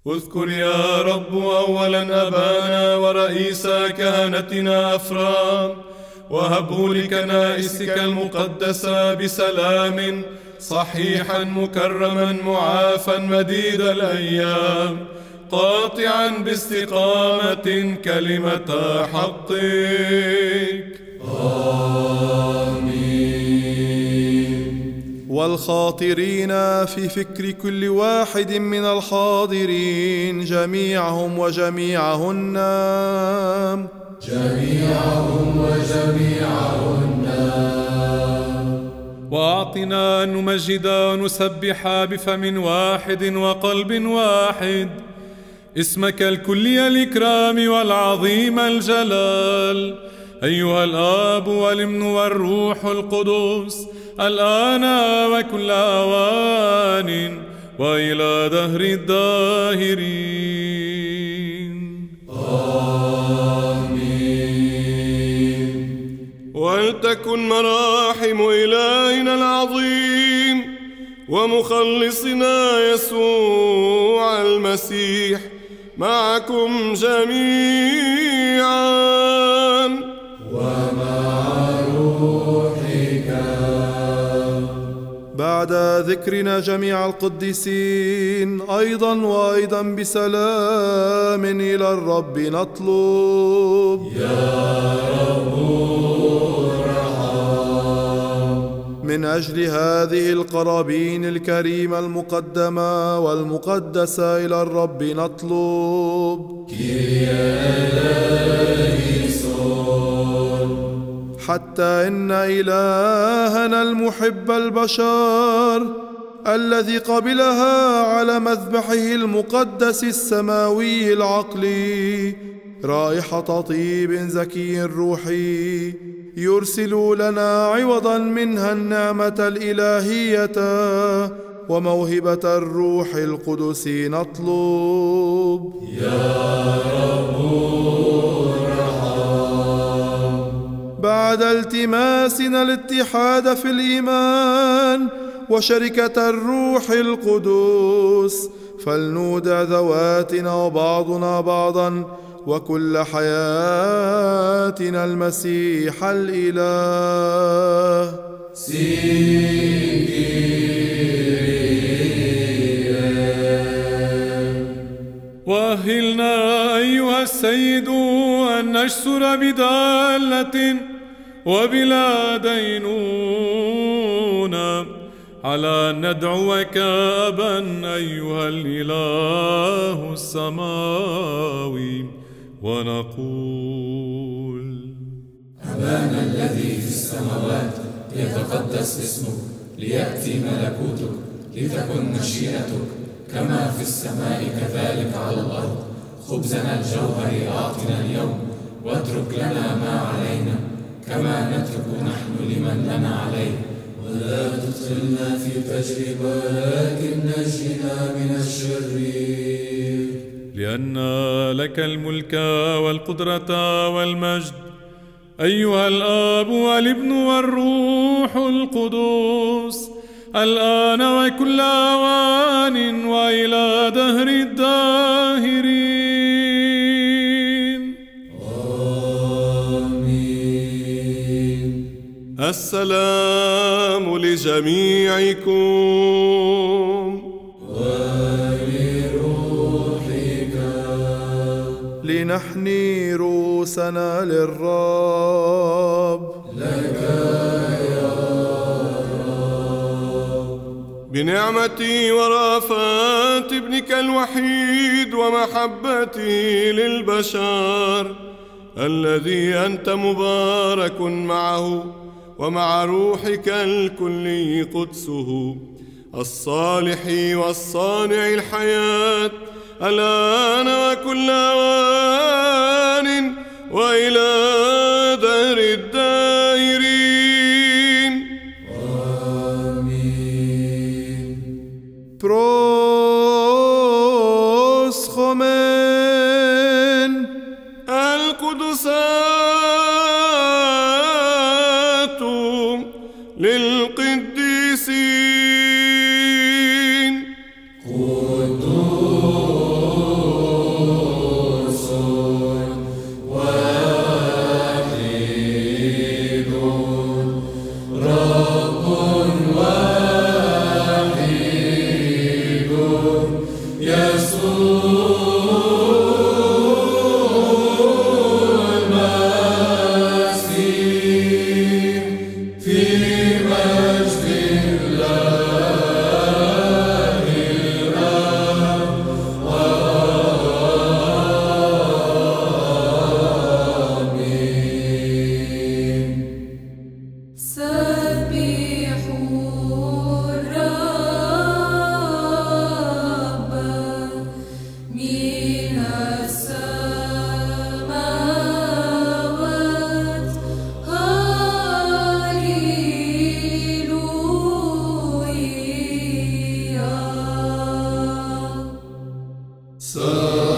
اذكر يا رب أولا أبانا ورئيس كهنتنا أفرام، وهبه لكنائسك المقدسة بسلام صحيحا مكرما معافا مديد الأيام، قاطعا باستقامة كلمة حقك. والخاطرين في فكر كل واحد من الحاضرين جميعهم وجميعهن وأعطنا أن نمجد ونسبح بفم واحد وقلب واحد اسمك الكلي الإكرام والعظيم الجلال، أيها الآب والابن والروح القدس، الآن وكل آوان وإلى دهر الداهرين. ولتكن مراحم إلهنا العظيم ومخلصنا يسوع المسيح معكم جميعا ومع روحك. بعد ذكرنا جميع القديسين أيضا بسلام إلى الرب نطلب. يا رب من أجل هذه القرابين الكريمة المقدمة والمقدسة إلى الرب نطلب. حتى إن إلهنا المحب البشر الذي قبلها على مذبحه المقدس السماوي العقلي رائحة طيب زكي روحي، يرسل لنا عوضا منها النعمة الإلهية وموهبة الروح القدس نطلب. يا رب بعد التماسنا الاتحاد في الإيمان وشركة الروح القدس، فلنودع ذواتنا وبعضنا بعضا وكل حياتنا المسيح الإله. وأهلنا أيها السيد أن نشسر بدالة وبلا دينونة على أن ندعوك أبا أيها الإله السماوي، ونقول: أبانا الذي في السماوات يتقدس اسمك، ليأتي ملكوتك، لتكن مشيئتك كما في السماء كذلك على الأرض. خبزنا الجوهري أعطنا اليوم، واترك لنا ما علينا كما نترك نحن لمن لنا عليه، ولا تدخلنا في تجربة لكن نجنا من الشرير. لأن لك الملك والقدرة والمجد أيها الآب والابن والروح القدس، الآن وكل آوان وإلى دهر الداهرين. آمين. السلام لجميعكم ولروحك. لنحني رؤوسنا للرب. لك يا رب. بنعمة ورأفات ابنك الوحيد ومحبته للبشر، الذي أنت مبارك معه ومع روحك الكلي قدسه الصالح والصانع الحياة، الآن وكل آوان وإلى دهر الداهرين. آمين. بروسخومن القدسات للقديسين. قدوس So